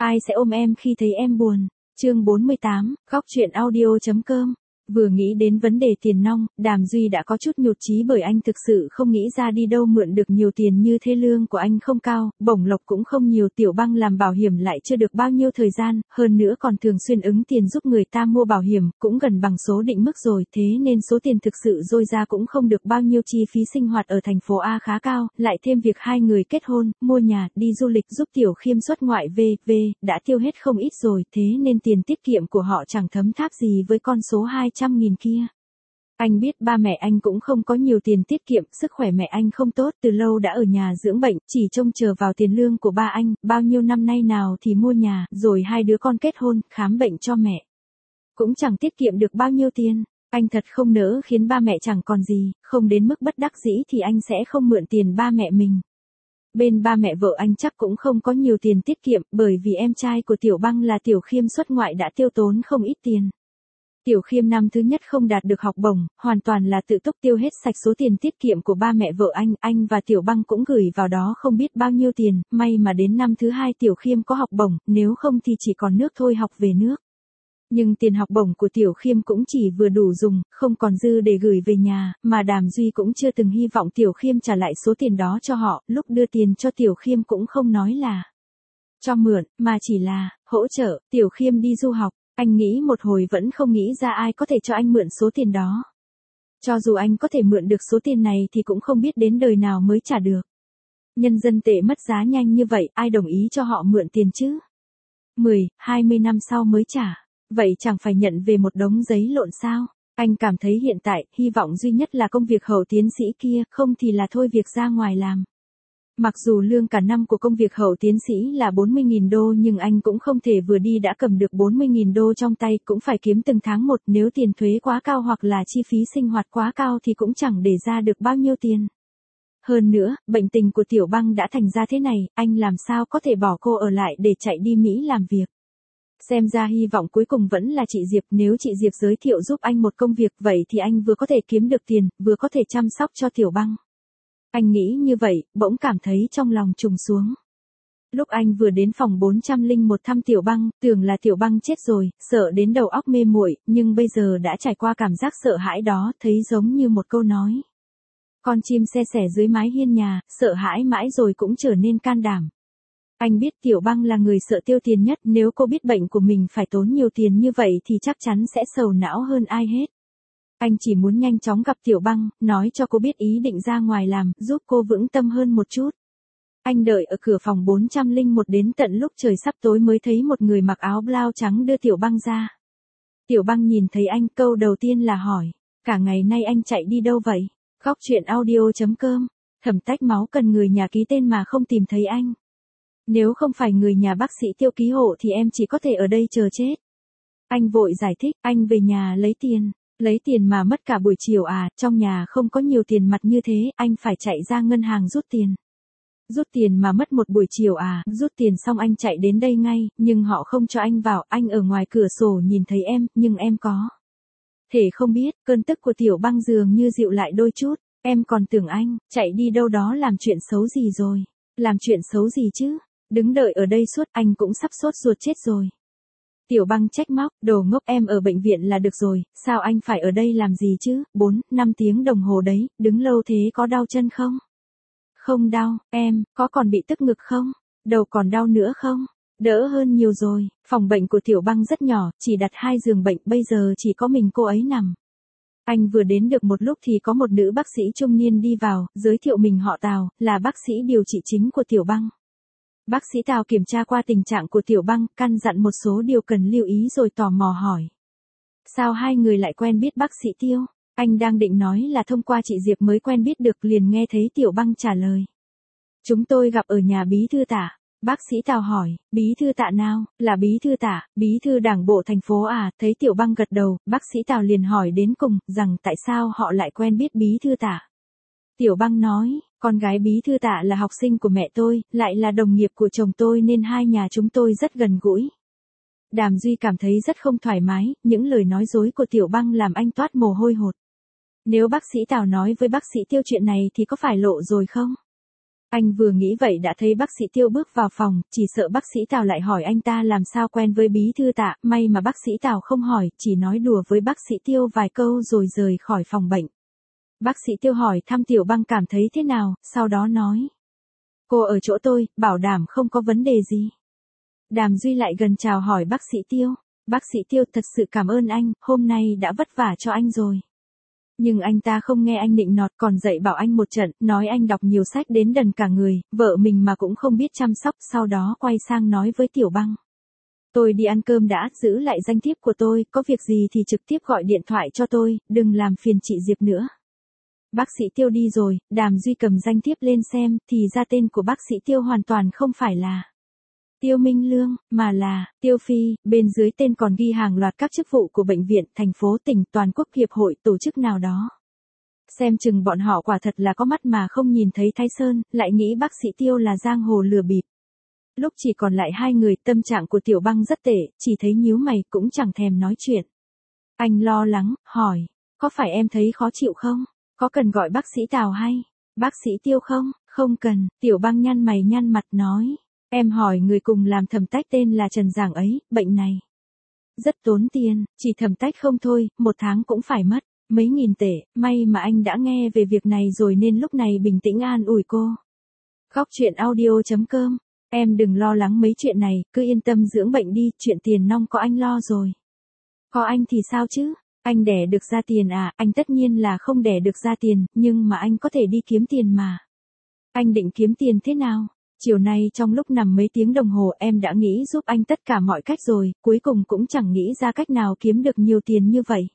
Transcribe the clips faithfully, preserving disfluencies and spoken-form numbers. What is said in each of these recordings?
Ai sẽ ôm em khi thấy em buồn? Chương bốn mươi tám, góc truyện audio.com. Vừa nghĩ đến vấn đề tiền nong, Đàm Duy đã có chút nhụt chí bởi anh thực sự không nghĩ ra đi đâu mượn được nhiều tiền như thế. Lương của anh không cao, bổng lộc cũng không nhiều, Tiểu Băng làm bảo hiểm lại chưa được bao nhiêu thời gian, hơn nữa còn thường xuyên ứng tiền giúp người ta mua bảo hiểm, cũng gần bằng số định mức rồi, thế nên số tiền thực sự dôi ra cũng không được bao nhiêu. Chi phí sinh hoạt ở thành phố A khá cao, lại thêm việc hai người kết hôn, mua nhà, đi du lịch giúp Tiểu Khiêm xuất ngoại vân vân, đã tiêu hết không ít rồi, thế nên tiền tiết kiệm của họ chẳng thấm tháp gì với con số hai trăm nghìn kia. Anh biết ba mẹ anh cũng không có nhiều tiền tiết kiệm, sức khỏe mẹ anh không tốt, từ lâu đã ở nhà dưỡng bệnh, chỉ trông chờ vào tiền lương của ba anh, bao nhiêu năm nay nào thì mua nhà, rồi hai đứa con kết hôn, khám bệnh cho mẹ. Cũng chẳng tiết kiệm được bao nhiêu tiền. Anh thật không nỡ khiến ba mẹ chẳng còn gì, không đến mức bất đắc dĩ thì anh sẽ không mượn tiền ba mẹ mình. Bên ba mẹ vợ anh chắc cũng không có nhiều tiền tiết kiệm, bởi vì em trai của Tiểu Băng là Tiểu Khiêm xuất ngoại đã tiêu tốn không ít tiền. Tiểu Khiêm năm thứ nhất không đạt được học bổng, hoàn toàn là tự túc tiêu hết sạch số tiền tiết kiệm của ba mẹ vợ anh, anh và Tiểu Băng cũng gửi vào đó không biết bao nhiêu tiền, may mà đến năm thứ hai Tiểu Khiêm có học bổng, nếu không thì chỉ còn nước thôi học về nước. Nhưng tiền học bổng của Tiểu Khiêm cũng chỉ vừa đủ dùng, không còn dư để gửi về nhà, mà Đàm Duy cũng chưa từng hy vọng Tiểu Khiêm trả lại số tiền đó cho họ, lúc đưa tiền cho Tiểu Khiêm cũng không nói là cho mượn, mà chỉ là hỗ trợ Tiểu Khiêm đi du học. Anh nghĩ một hồi vẫn không nghĩ ra ai có thể cho anh mượn số tiền đó. Cho dù anh có thể mượn được số tiền này thì cũng không biết đến đời nào mới trả được. Nhân dân tệ mất giá nhanh như vậy, ai đồng ý cho họ mượn tiền chứ? mười, hai mươi năm sau mới trả. Vậy chẳng phải nhận về một đống giấy lộn sao? Anh cảm thấy hiện tại, hy vọng duy nhất là công việc hậu tiến sĩ kia, không thì là thôi việc ra ngoài làm. Mặc dù lương cả năm của công việc hậu tiến sĩ là bốn mươi nghìn đô nhưng anh cũng không thể vừa đi đã cầm được bốn mươi nghìn đô trong tay, cũng phải kiếm từng tháng một, nếu tiền thuế quá cao hoặc là chi phí sinh hoạt quá cao thì cũng chẳng để ra được bao nhiêu tiền. Hơn nữa, bệnh tình của Tiểu Băng đã thành ra thế này, anh làm sao có thể bỏ cô ở lại để chạy đi Mỹ làm việc. Xem ra hy vọng cuối cùng vẫn là chị Diệp, nếu chị Diệp giới thiệu giúp anh một công việc vậy thì anh vừa có thể kiếm được tiền, vừa có thể chăm sóc cho Tiểu Băng. Anh nghĩ như vậy, bỗng cảm thấy trong lòng trùng xuống. Lúc anh vừa đến phòng bốn trăm lẻ một thăm Tiểu Băng, tưởng là Tiểu Băng chết rồi, sợ đến đầu óc mê muội, nhưng bây giờ đã trải qua cảm giác sợ hãi đó, thấy giống như một câu nói. Con chim se sẻ dưới mái hiên nhà, sợ hãi mãi rồi cũng trở nên can đảm. Anh biết Tiểu Băng là người sợ tiêu tiền nhất, nếu cô biết bệnh của mình phải tốn nhiều tiền như vậy thì chắc chắn sẽ sầu não hơn ai hết. Anh chỉ muốn nhanh chóng gặp Tiểu Băng, nói cho cô biết ý định ra ngoài làm, giúp cô vững tâm hơn một chút. Anh đợi ở cửa phòng bốn trăm lẻ một đến tận lúc trời sắp tối mới thấy một người mặc áo blau trắng đưa Tiểu Băng ra. Tiểu Băng nhìn thấy anh, câu đầu tiên là hỏi, cả ngày nay anh chạy đi đâu vậy? Góc truyện audio.com. Thẩm Tách Máu cần người nhà ký tên mà không tìm thấy anh. Nếu không phải người nhà bác sĩ Tiêu ký hộ thì em chỉ có thể ở đây chờ chết. Anh vội giải thích, anh về nhà lấy tiền. Lấy tiền mà mất cả buổi chiều à, trong nhà không có nhiều tiền mặt như thế, anh phải chạy ra ngân hàng rút tiền. Rút tiền mà mất một buổi chiều à, rút tiền xong anh chạy đến đây ngay, nhưng họ không cho anh vào, anh ở ngoài cửa sổ nhìn thấy em, nhưng em có thể không biết, cơn tức của Tiểu Băng dường như dịu lại đôi chút, em còn tưởng anh, chạy đi đâu đó làm chuyện xấu gì rồi. Làm chuyện xấu gì chứ, đứng đợi ở đây suốt, anh cũng sắp sốt ruột chết rồi. Tiểu Băng trách móc, đồ ngốc, em ở bệnh viện là được rồi, sao anh phải ở đây làm gì chứ, bốn, năm tiếng đồng hồ đấy, đứng lâu thế có đau chân không? Không đau, em, có còn bị tức ngực không? Đầu còn đau nữa không? Đỡ hơn nhiều rồi, phòng bệnh của Tiểu Băng rất nhỏ, chỉ đặt hai giường bệnh, bây giờ chỉ có mình cô ấy nằm. Anh vừa đến được một lúc thì có một nữ bác sĩ trung niên đi vào, giới thiệu mình họ Tào, là bác sĩ điều trị chính của Tiểu Băng. Bác sĩ Tào kiểm tra qua tình trạng của Tiểu Băng, căn dặn một số điều cần lưu ý rồi tò mò hỏi. Sao hai người lại quen biết bác sĩ Tiêu? Anh đang định nói là thông qua chị Diệp mới quen biết được, liền nghe thấy Tiểu Băng trả lời. Chúng tôi gặp ở nhà bí thư Tạ. Bác sĩ Tào hỏi, bí thư Tạ nào? Là bí thư Tạ, bí thư đảng bộ thành phố à? Thấy Tiểu Băng gật đầu, bác sĩ Tào liền hỏi đến cùng, rằng tại sao họ lại quen biết bí thư Tạ. Tiểu Băng nói, con gái bí thư Tạ là học sinh của mẹ tôi, lại là đồng nghiệp của chồng tôi nên hai nhà chúng tôi rất gần gũi. Đàm Duy cảm thấy rất không thoải mái, những lời nói dối của Tiểu Băng làm anh toát mồ hôi hột. Nếu bác sĩ Tào nói với bác sĩ Tiêu chuyện này thì có phải lộ rồi không? Anh vừa nghĩ vậy đã thấy bác sĩ Tiêu bước vào phòng, chỉ sợ bác sĩ Tào lại hỏi anh ta làm sao quen với bí thư Tạ, may mà bác sĩ Tào không hỏi, chỉ nói đùa với bác sĩ Tiêu vài câu rồi rời khỏi phòng bệnh. Bác sĩ Tiêu hỏi thăm Tiểu Băng cảm thấy thế nào, sau đó nói. Cô ở chỗ tôi, bảo đảm không có vấn đề gì. Đàm Duy lại gần chào hỏi bác sĩ Tiêu. Bác sĩ Tiêu thật sự cảm ơn anh, hôm nay đã vất vả cho anh rồi. Nhưng anh ta không nghe anh nịnh nọt còn dạy bảo anh một trận, nói anh đọc nhiều sách đến đần cả người, vợ mình mà cũng không biết chăm sóc, sau đó quay sang nói với Tiểu Băng. Tôi đi ăn cơm đã, giữ lại danh thiếp của tôi, có việc gì thì trực tiếp gọi điện thoại cho tôi, đừng làm phiền chị Diệp nữa. Bác sĩ Tiêu đi rồi, Đàm Duy cầm danh thiếp lên xem, thì ra tên của bác sĩ Tiêu hoàn toàn không phải là Tiêu Minh Lương, mà là Tiêu Phi, bên dưới tên còn ghi hàng loạt các chức vụ của bệnh viện, thành phố, tỉnh, toàn quốc, hiệp hội, tổ chức nào đó. Xem chừng bọn họ quả thật là có mắt mà không nhìn thấy Thái Sơn, lại nghĩ bác sĩ Tiêu là giang hồ lừa bịp. Lúc chỉ còn lại hai người, tâm trạng của Tiểu Băng rất tệ, chỉ thấy nhíu mày cũng chẳng thèm nói chuyện. Anh lo lắng, hỏi, có phải em thấy khó chịu không? Có cần gọi bác sĩ Tào hay bác sĩ Tiêu không? Không cần, Tiểu Băng nhăn mày nhăn mặt nói. Em hỏi người cùng làm thẩm tách tên là Trần Giảng ấy, bệnh này rất tốn tiền, chỉ thẩm tách không thôi, một tháng cũng phải mất mấy nghìn tệ, may mà anh đã nghe về việc này rồi nên lúc này bình tĩnh an ủi cô. Khóc chuyện audio chấm com, em đừng lo lắng mấy chuyện này, cứ yên tâm dưỡng bệnh đi, chuyện tiền nong có anh lo rồi. Có anh thì sao chứ? Anh đẻ được ra tiền à? Anh tất nhiên là không đẻ được ra tiền, nhưng mà anh có thể đi kiếm tiền mà. Anh định kiếm tiền thế nào? Chiều nay trong lúc nằm mấy tiếng đồng hồ em đã nghĩ giúp anh tất cả mọi cách rồi, cuối cùng cũng chẳng nghĩ ra cách nào kiếm được nhiều tiền như vậy.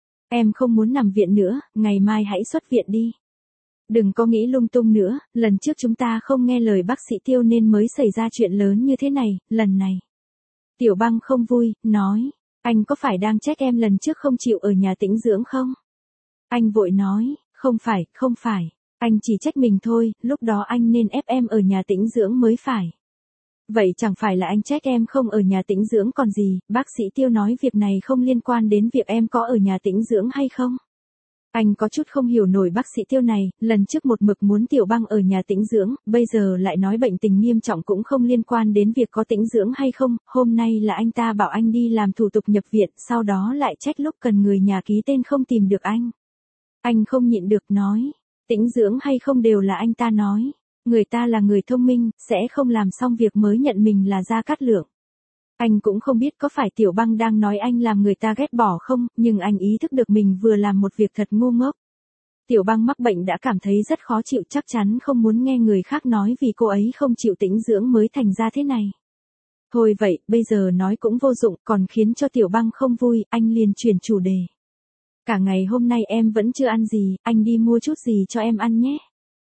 Em không muốn nằm viện nữa, ngày mai hãy xuất viện đi. Đừng có nghĩ lung tung nữa, lần trước chúng ta không nghe lời bác sĩ Tiêu nên mới xảy ra chuyện lớn như thế này, lần này. Tiểu Băng không vui, nói, anh có phải đang trách em lần trước không chịu ở nhà tĩnh dưỡng không? Anh vội nói, không phải, không phải. Anh chỉ trách mình thôi, lúc đó anh nên ép em ở nhà tĩnh dưỡng mới phải. Vậy chẳng phải là anh trách em không ở nhà tĩnh dưỡng còn gì, bác sĩ Tiêu nói việc này không liên quan đến việc em có ở nhà tĩnh dưỡng hay không? Anh có chút không hiểu nổi bác sĩ Tiêu này, lần trước một mực muốn Tiểu Băng ở nhà tĩnh dưỡng, bây giờ lại nói bệnh tình nghiêm trọng cũng không liên quan đến việc có tĩnh dưỡng hay không, hôm nay là anh ta bảo anh đi làm thủ tục nhập viện, sau đó lại trách lúc cần người nhà ký tên không tìm được anh. Anh không nhịn được nói. Tĩnh dưỡng hay không đều là anh ta nói. Người ta là người thông minh, sẽ không làm xong việc mới nhận mình là Gia Cát Lượng. Anh cũng không biết có phải Tiểu Băng đang nói anh làm người ta ghét bỏ không, nhưng anh ý thức được mình vừa làm một việc thật ngu ngốc. Tiểu Băng mắc bệnh đã cảm thấy rất khó chịu, chắc chắn không muốn nghe người khác nói vì cô ấy không chịu tĩnh dưỡng mới thành ra thế này. Thôi vậy, bây giờ nói cũng vô dụng, còn khiến cho Tiểu Băng không vui, anh liền chuyển chủ đề. Cả ngày hôm nay em vẫn chưa ăn gì, anh đi mua chút gì cho em ăn nhé.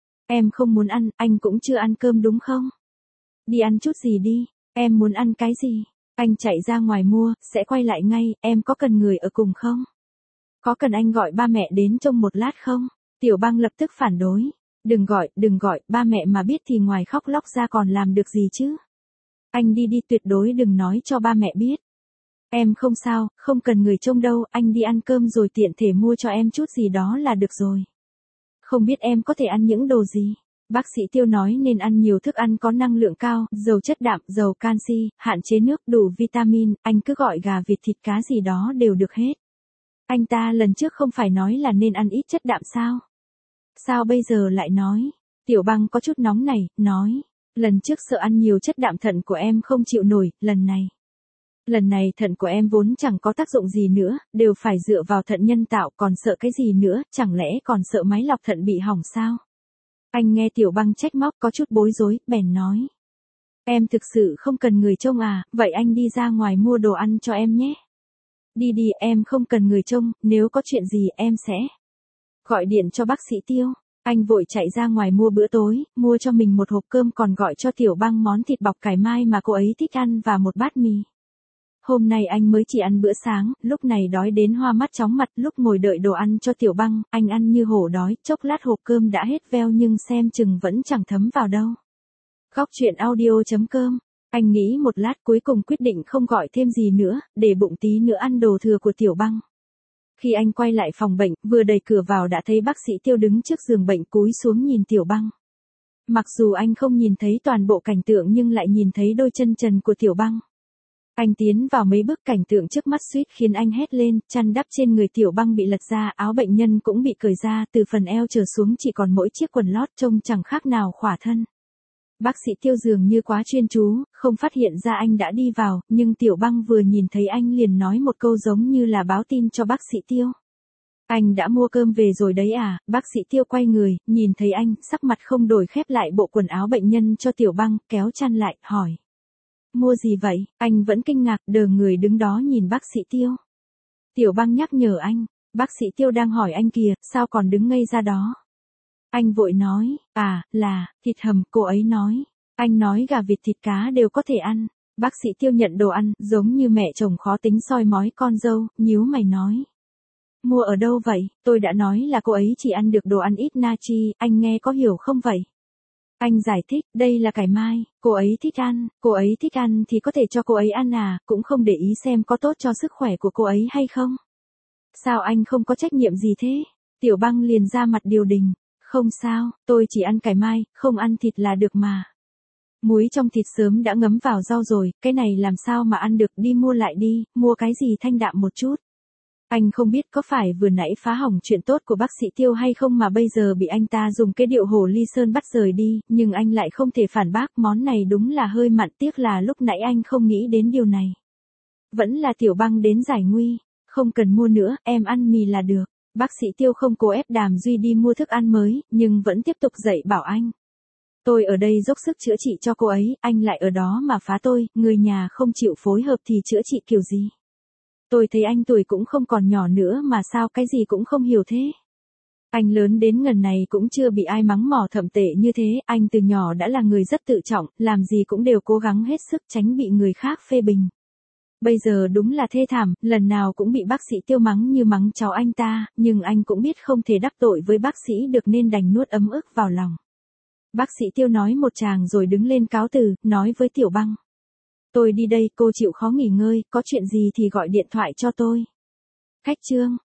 Em không muốn ăn, anh cũng chưa ăn cơm đúng không? Đi ăn chút gì đi, em muốn ăn cái gì? Anh chạy ra ngoài mua, sẽ quay lại ngay, em có cần người ở cùng không? Có cần anh gọi ba mẹ đến trông một lát không? Tiểu Băng lập tức phản đối. Đừng gọi, đừng gọi, ba mẹ mà biết thì ngoài khóc lóc ra còn làm được gì chứ? Anh đi đi, tuyệt đối đừng nói cho ba mẹ biết. Em không sao, không cần người trông đâu, anh đi ăn cơm rồi tiện thể mua cho em chút gì đó là được rồi. Không biết em có thể ăn những đồ gì? Bác sĩ Tiêu nói nên ăn nhiều thức ăn có năng lượng cao, giàu chất đạm, giàu canxi, hạn chế nước, đủ vitamin, anh cứ gọi gà vịt thịt cá gì đó đều được hết. Anh ta lần trước không phải nói là nên ăn ít chất đạm sao? Sao bây giờ lại nói? Tiểu Băng có chút nóng này, nói, lần trước sợ ăn nhiều chất đạm thận của em không chịu nổi, lần này. Lần này thận của em vốn chẳng có tác dụng gì nữa, đều phải dựa vào thận nhân tạo, còn sợ cái gì nữa, chẳng lẽ còn sợ máy lọc thận bị hỏng sao? Anh nghe Tiểu Băng trách móc có chút bối rối, bèn nói. Em thực sự không cần người trông à, vậy anh đi ra ngoài mua đồ ăn cho em nhé. Đi đi, em không cần người trông, nếu có chuyện gì em sẽ gọi điện cho bác sĩ Tiêu. Anh vội chạy ra ngoài mua bữa tối, mua cho mình một hộp cơm còn gọi cho Tiểu Băng món thịt bọc cải mai mà cô ấy thích ăn và một bát mì. Hôm nay anh mới chỉ ăn bữa sáng, lúc này đói đến hoa mắt chóng mặt, lúc ngồi đợi đồ ăn cho Tiểu Băng, anh ăn như hổ đói, chốc lát hộp cơm đã hết veo nhưng xem chừng vẫn chẳng thấm vào đâu. Khóc chuyện audio chấm com, anh nghĩ một lát cuối cùng quyết định không gọi thêm gì nữa, để bụng tí nữa ăn đồ thừa của Tiểu Băng. Khi anh quay lại phòng bệnh, vừa đẩy cửa vào đã thấy bác sĩ Tiêu đứng trước giường bệnh cúi xuống nhìn Tiểu Băng. Mặc dù anh không nhìn thấy toàn bộ cảnh tượng nhưng lại nhìn thấy đôi chân trần của Tiểu Băng. Anh tiến vào mấy bước, cảnh tượng trước mắt suýt khiến anh hét lên, chăn đắp trên người Tiểu Băng bị lật ra, áo bệnh nhân cũng bị cởi ra, từ phần eo trở xuống chỉ còn mỗi chiếc quần lót trông chẳng khác nào khỏa thân. Bác sĩ Tiêu dường như quá chuyên chú, không phát hiện ra anh đã đi vào, nhưng Tiểu Băng vừa nhìn thấy anh liền nói một câu giống như là báo tin cho bác sĩ Tiêu. Anh đã mua cơm về rồi đấy à? Bác sĩ Tiêu quay người, nhìn thấy anh, sắc mặt không đổi, khép lại bộ quần áo bệnh nhân cho Tiểu Băng, kéo chăn lại, hỏi. Mua gì vậy? Anh vẫn kinh ngạc, đờ người đứng đó nhìn bác sĩ Tiêu. Tiểu Băng nhắc nhở anh, bác sĩ Tiêu đang hỏi anh kìa, sao còn đứng ngây ra đó? Anh vội nói, à, là, thịt hầm, cô ấy nói. Anh nói gà vịt thịt cá đều có thể ăn. Bác sĩ Tiêu nhận đồ ăn, giống như mẹ chồng khó tính soi mói con dâu, nhíu mày nói. Mua ở đâu vậy? Tôi đã nói là cô ấy chỉ ăn được đồ ăn ít natri, anh nghe có hiểu không vậy? Anh giải thích, đây là cải mai, cô ấy thích ăn, cô ấy thích ăn thì có thể cho cô ấy ăn à, cũng không để ý xem có tốt cho sức khỏe của cô ấy hay không. Sao anh không có trách nhiệm gì thế? Tiểu Băng liền ra mặt điều đình, không sao, tôi chỉ ăn cải mai, không ăn thịt là được mà. Muối trong thịt sớm đã ngấm vào rau rồi, cái này làm sao mà ăn được, đi mua lại đi, mua cái gì thanh đạm một chút. Anh không biết có phải vừa nãy phá hỏng chuyện tốt của bác sĩ Tiêu hay không mà bây giờ bị anh ta dùng cái điệu hồ ly sơn bắt rời đi, nhưng anh lại không thể phản bác, món này đúng là hơi mặn, tiếc là lúc nãy anh không nghĩ đến điều này. Vẫn là Tiểu Băng đến giải nguy, không cần mua nữa, em ăn mì là được. Bác sĩ Tiêu không cố ép Đàm Duy đi mua thức ăn mới, nhưng vẫn tiếp tục dạy bảo anh. Tôi ở đây dốc sức chữa trị cho cô ấy, anh lại ở đó mà phá tôi, người nhà không chịu phối hợp thì chữa trị kiểu gì. Tôi thấy anh tuổi cũng không còn nhỏ nữa mà sao cái gì cũng không hiểu thế. Anh lớn đến ngần này cũng chưa bị ai mắng mỏ thậm tệ như thế, anh từ nhỏ đã là người rất tự trọng, làm gì cũng đều cố gắng hết sức tránh bị người khác phê bình. Bây giờ đúng là thê thảm, lần nào cũng bị bác sĩ Tiêu mắng như mắng cháu anh ta, nhưng anh cũng biết không thể đắc tội với bác sĩ được nên đành nuốt ấm ức vào lòng. Bác sĩ Tiêu nói một tràng rồi đứng lên cáo từ, nói với Tiểu Băng. Tôi đi đây, cô chịu khó nghỉ ngơi, có chuyện gì thì gọi điện thoại cho tôi. Khách trương,